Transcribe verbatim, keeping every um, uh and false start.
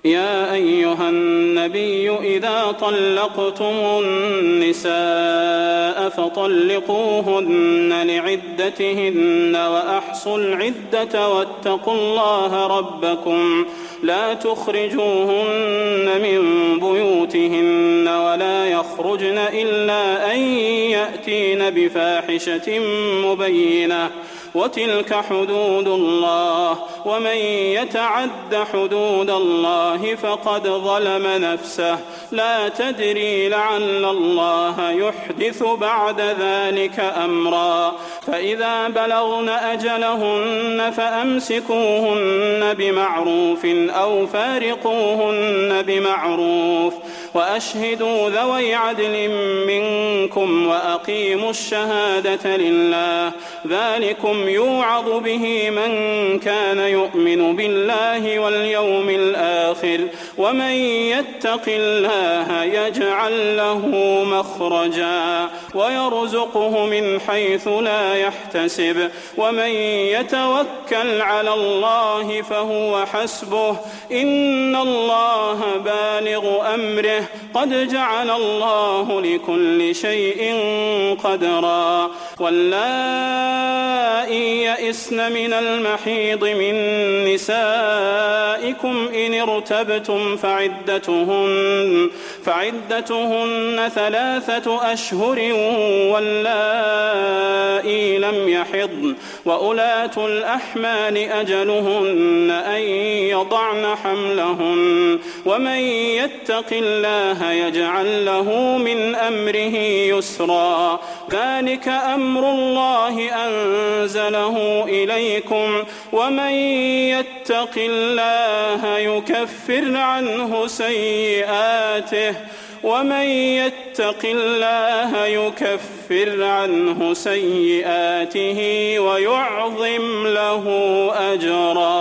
يا أيها النبي إذا طلقتم النساء فطلقوهن لعدتهن وأحصوا العدة واتقوا الله ربكم لا تخرجوهن من بيوتهن ولا يخرجن إلا أن يأتين بفاحشة مبينة وتلك حدود الله ومن يتعد حدود الله فقد ظلم نفسه لا تدري لعل الله يحدث بعد ذلك أمرا فإذا بلغن أجلهن فأمسكوهن بمعروف أو فارقوهن بمعروف وأشهدوا ذوي عدل منكم وأقيموا الشهادة لله ذلكم يوعظ به من كان يؤمن بالله واليوم الآخر ومن يتق الله يجعل له مخرجا ويرزقه من حيث لا يحتسب ومن يتوكل على الله فهو حسبه إن الله بالغ أمره قد جعل الله لكل شيء قدرا واللائي يئسن من المحيض من نسائكم إن ارتبتم فعدتهن, فعدتهن ثلاثة أشهر واللائي لم يحضن وأولاة الأحمال أجلهن أن يضعن حملهن ومن يتق الله يجعل له من أمره يسرا ذلك أمر الله أنزله إليكم ومن يتق الله يكفر عنه سيئاته ومن يتق الله يكفر عنه سيئاته ويعظم له أجرا.